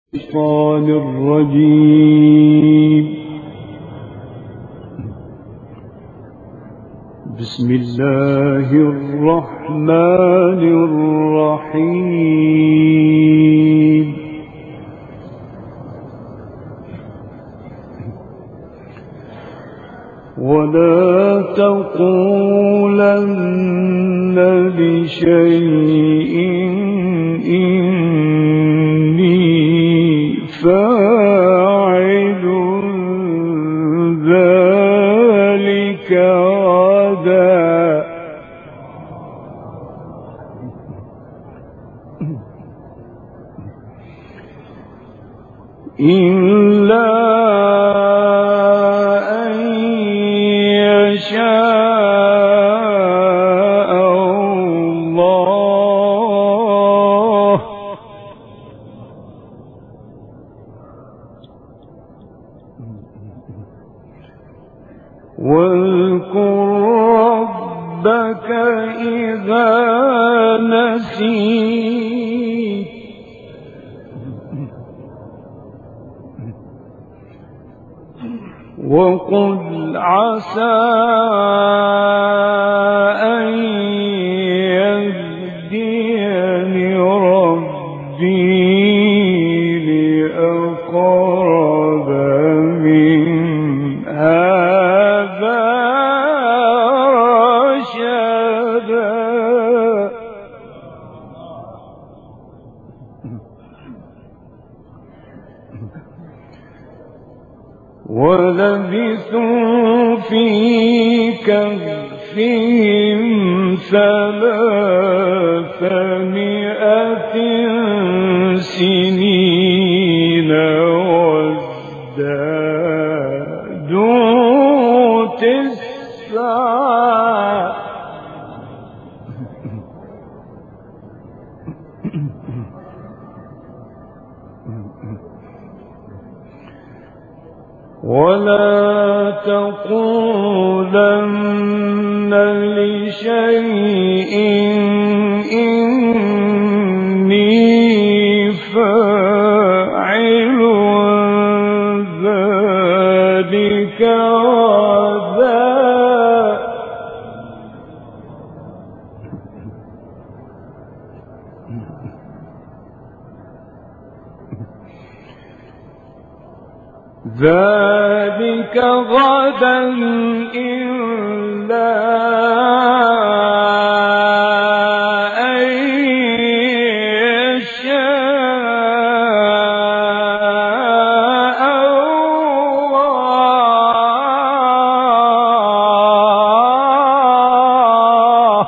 الشيطان الرجيم. بسم الله الرحمن الرحيم. ولا تقولن لشيء فاعل ذلك غدا إلا أن يشاء الله. واذكر ربك إذا نسيت وقل عسى أن يهديني ربي لأقرب من هذا رشدا. ولبثوا في كهفهم 300 سنين وازدادوا 9. ولا تقولن لشيء إني فاعل ذلك غدا إلا أن يشاء الله.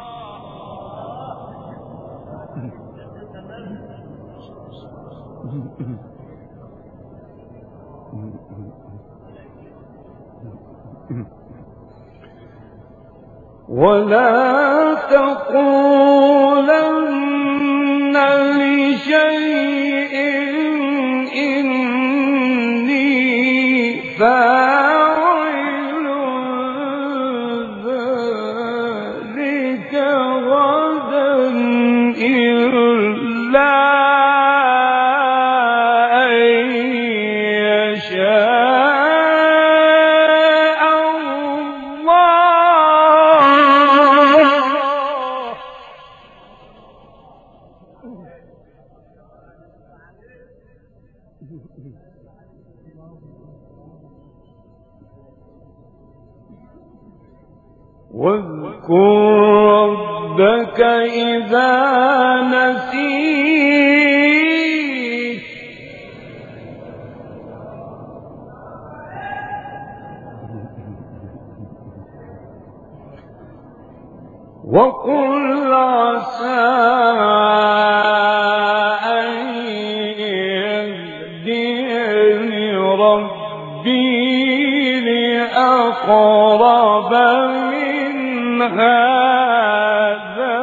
ولا تقولن لشيء إني فاعل ذلك غدا إلا أن يشاء واذكر ربك إذا نسيت وقل عسى أن يهديني ربي لأقرب من هذا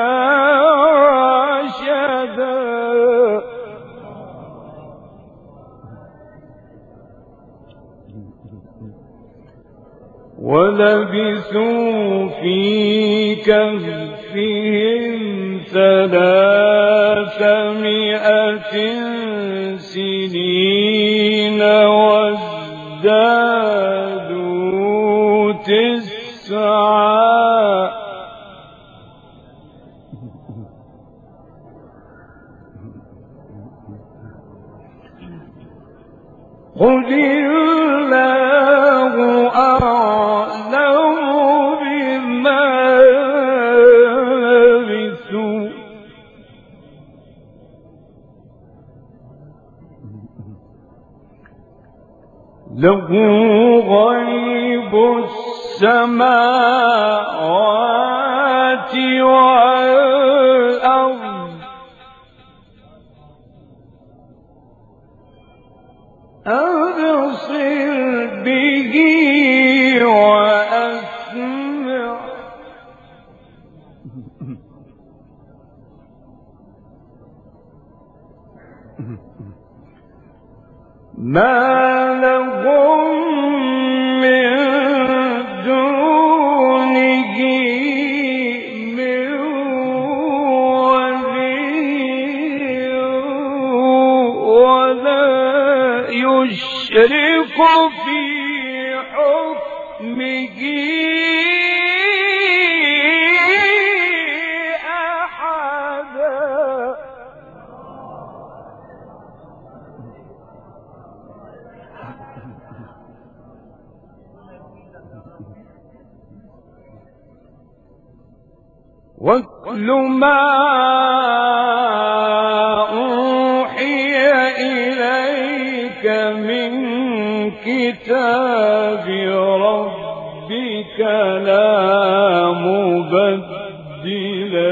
رشدا. ولبثوا في كهفهم 300 سنين سنين وازدادوا 9. قل الله أعلم بما لبثوا له غيب السماوات والأرض أبصر به وأسمع ما لهم من دونه من ولي ولا يشرك في حكمه أحدا. واتل ما أوحي إليك من كتاب ربك لا مبدل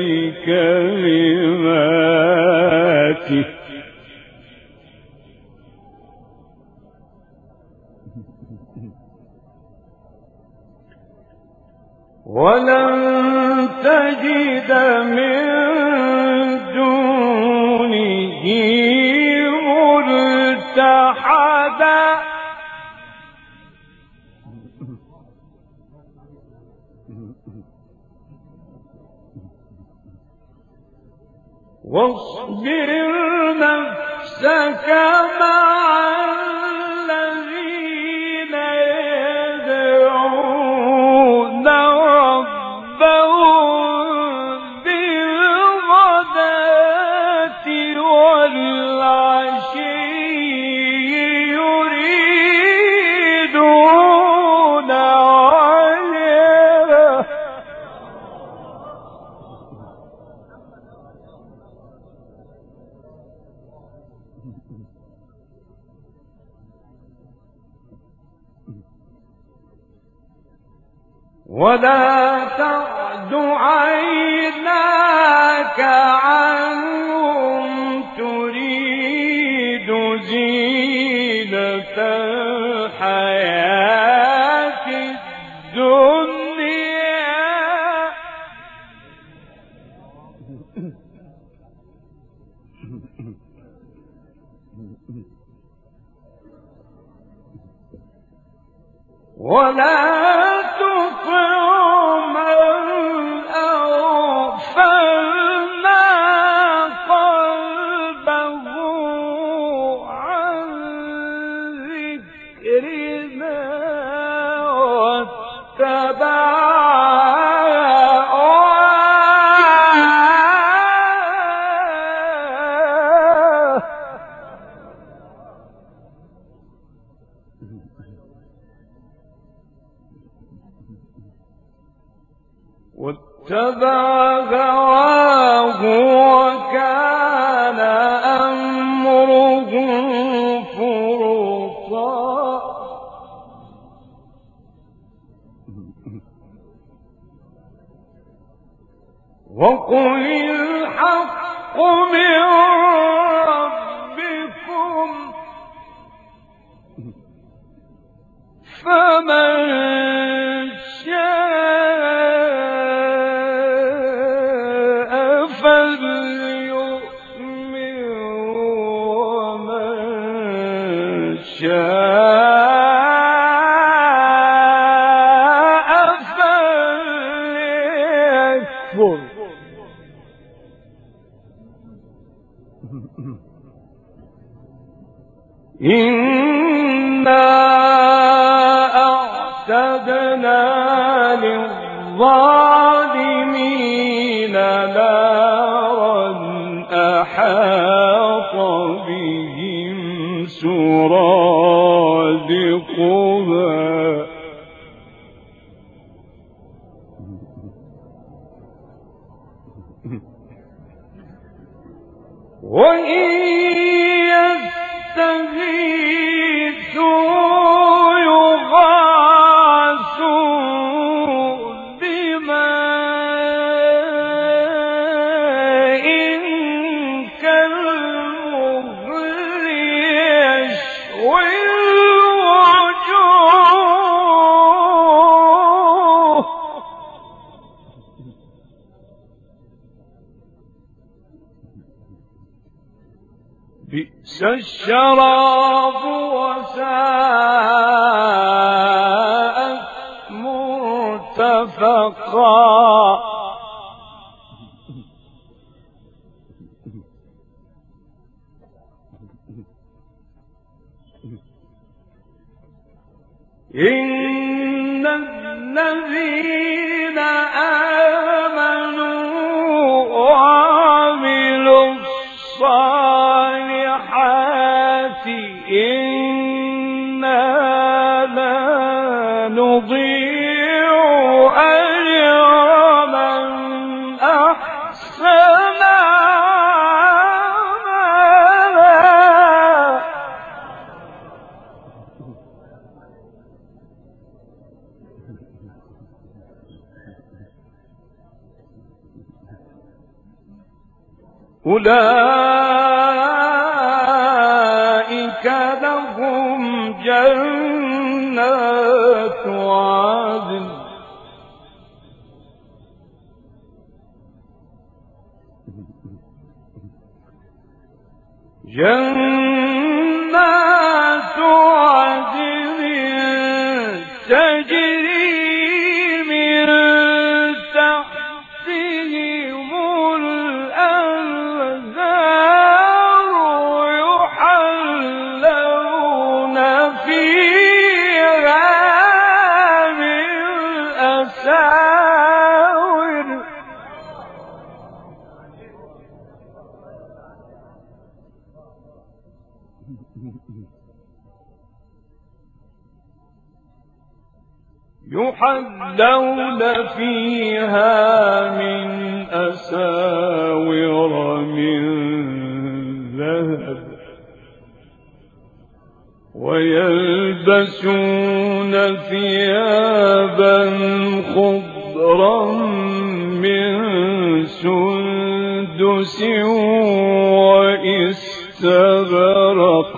لكلماته ولن تجد من دونه ملتحدا. واصبر نفسك مع الذين يدعون ربهم بالغداة والعشي يريدون وجهه ولا تعد عيناك عنهم تريد زينة الحياة الدنيا ولا تطع من أغفلنا قلبه عن ذكرنا واتبع هواه وكان أمره فرطا. وقل الحق من ربكم فمن شاء فليؤمن ومن شاء فليكفر. إنا أعتدنا للظالمين نارا أحاط بهم سرادقها وإن يستغيثوا يغاثوا بماء كالمهل يشوي الوجوه بئس الشراب وساءت مرتفقا إن الذين آمنوا وعملوا الصالحات إنا لا نضيع أجر من أحسن عملا أولئك لهم جنات عدن تجري من تحتهم الأنهار يحلون فيها من أساور من ذهب ويلبسون ثيابا خضرا من سندس واستبرق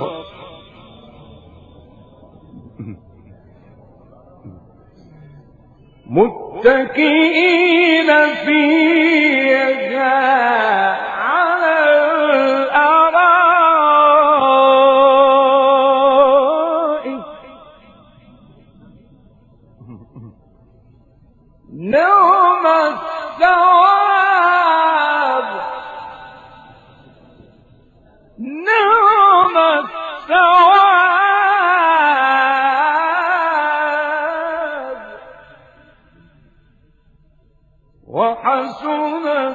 متكئين فيها على الأرائك نعم الثواب نعم الثواب وحسنت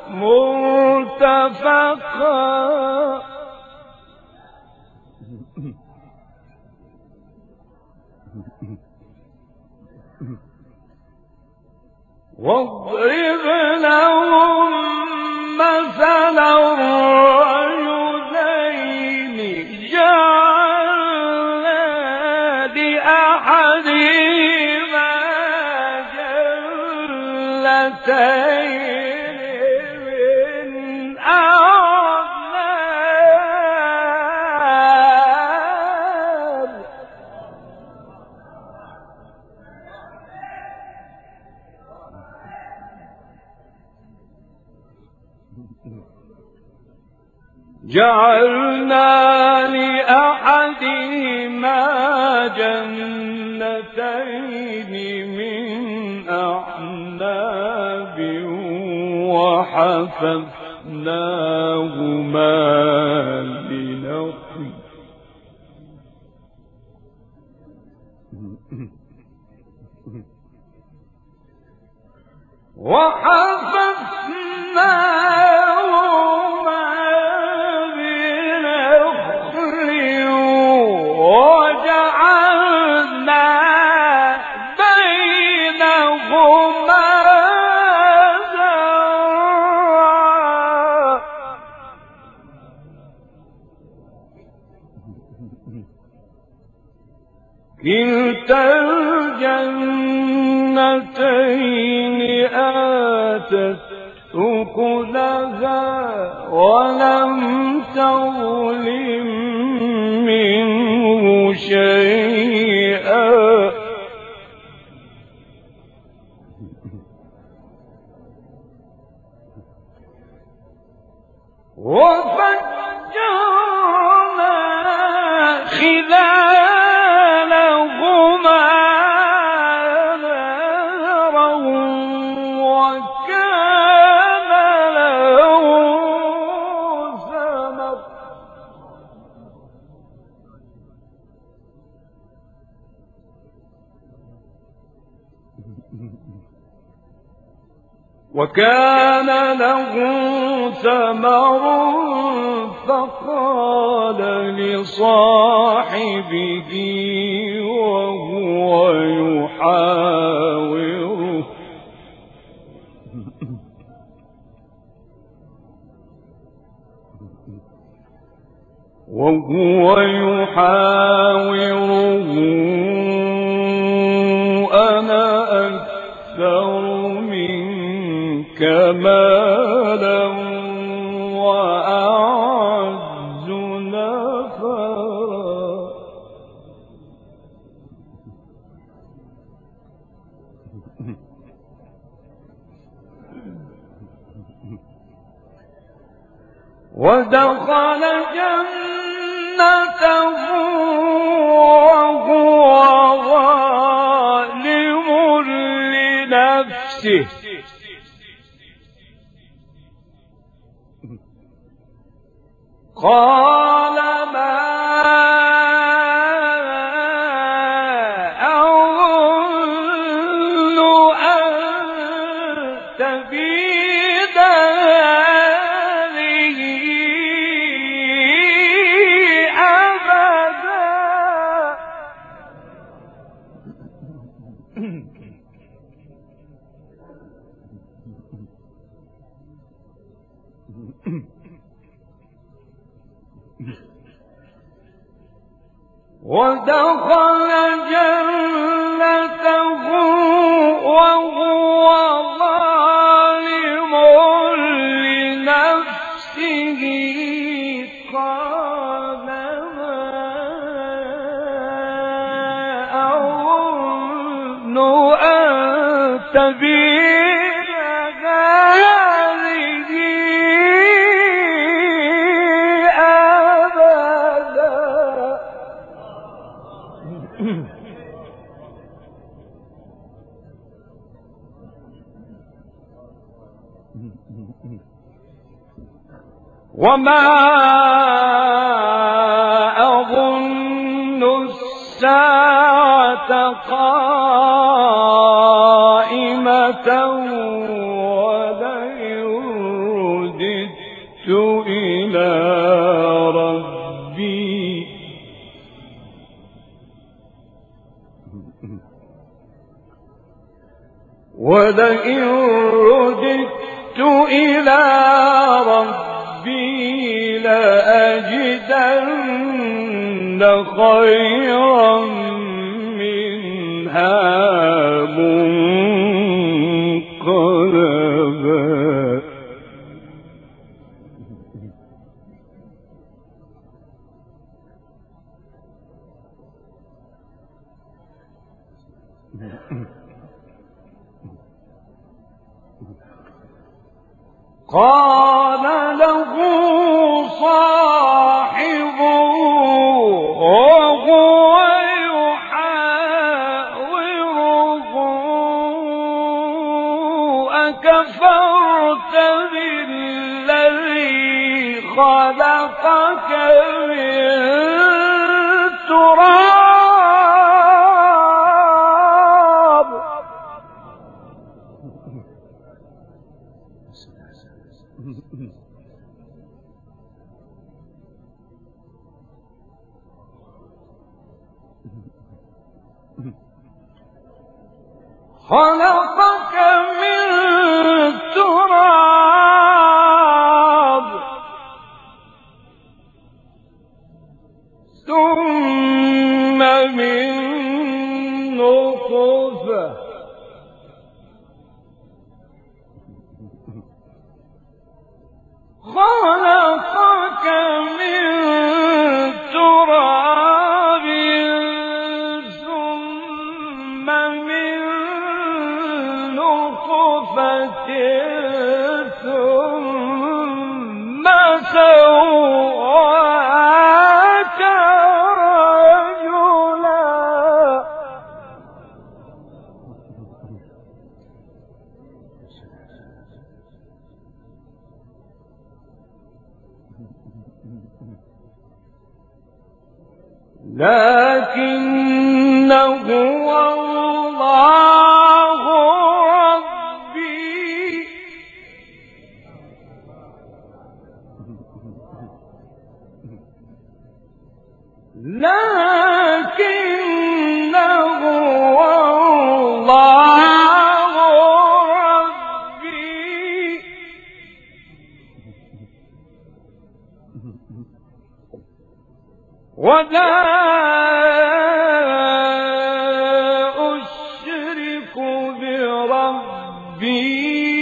مرتفقا واضرب لهم مثلا الرجلين جعلنا لأحدهما جنتين من أعناب جعلنا لأحدهما جنتين من أعناب وحففناهما بنخل وحففناهما بنخل وجعلنا بينهما زرعا كلتا الجنتين آتت أكلها ولم تظلم منه شيئا وفجرنا خلالهما نهرا وكان له ثمر فقال لصاحبه وهو يحاوره أنا أكثر منك مالا وأعز نفرا ودخل جنته وهو ظالم لنفسه قال ما أظن أن تبيد هذه أبدا ودخل جنته وهو ظالم لنفسه قال ما أظن أن تبيد هذه أبدا وما أظن الساعة قائمة ولئن رددت إلى ربي لأجدن خيرا منها منقلبا قال له صاحبه وهو يحاوره أكفرت بالذي خلقك من تراب خلقك من تراب ثم من نطفة خلقك من تراب ثم من نطفة ثم سواك رجلا لكنه الله ربي لكنه الله ربي ولا أشرك بربي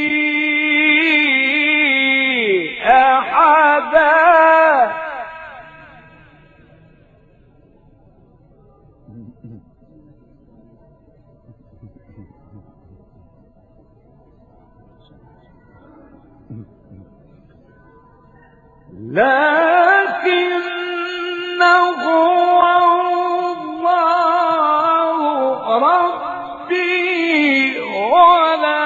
أحدا لكنه الله ربي ولا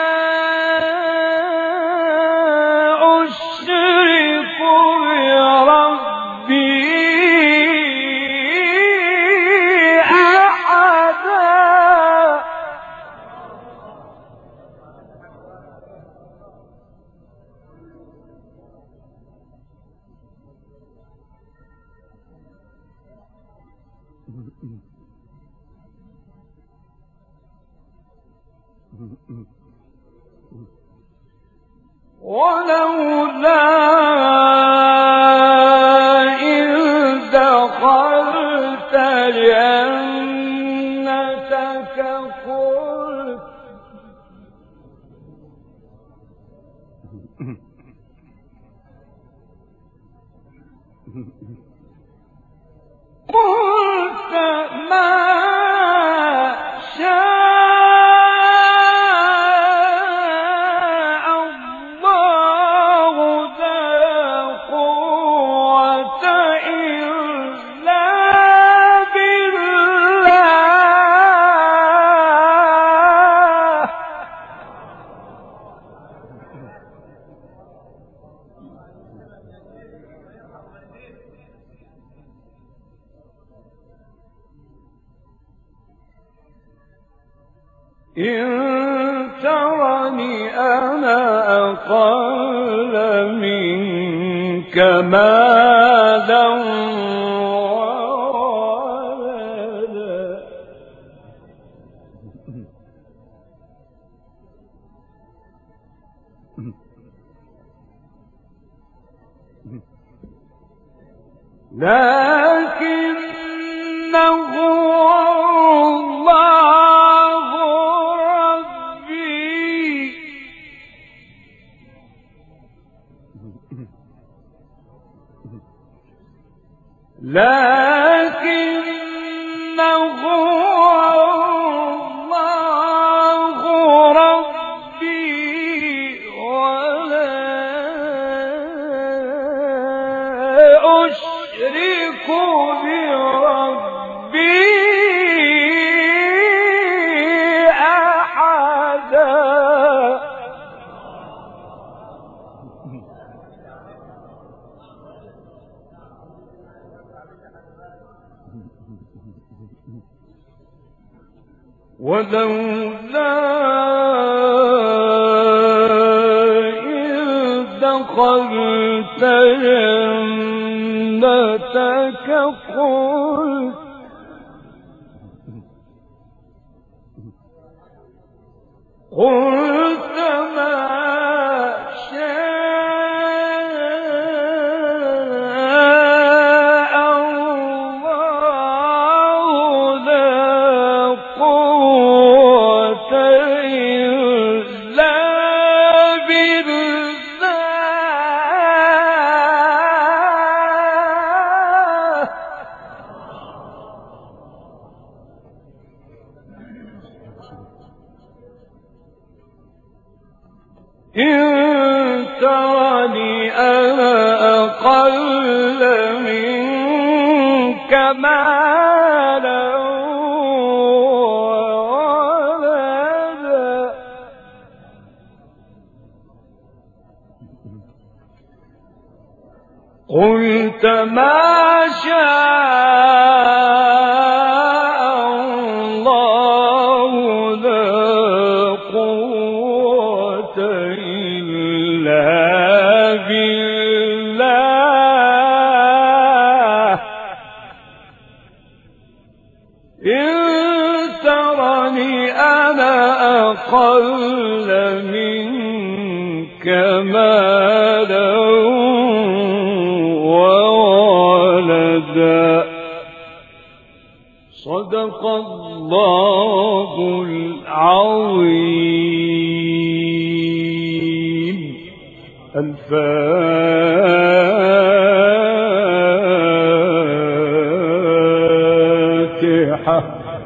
أشرك بربي أحدا ولولا إذ دخلت جنتك قلت ما شاء الله لا قوة إلا بالله إن ترني أنا أقل منك مالا وولدا لكنه الله ربي لكنه الله ربي ولا أشرك بربي أحدا ولولا إذ دخلت جنتك قلت قلت ما شاء الله لا قوة إلا بالله. إن ترني أنا أقل منك مالا وولدا قلت ما شاء الله لا قوة إلا بالله. إن ترني أنا أقل منك مالا وولدا. صدق الله العظيم. الفاتحة.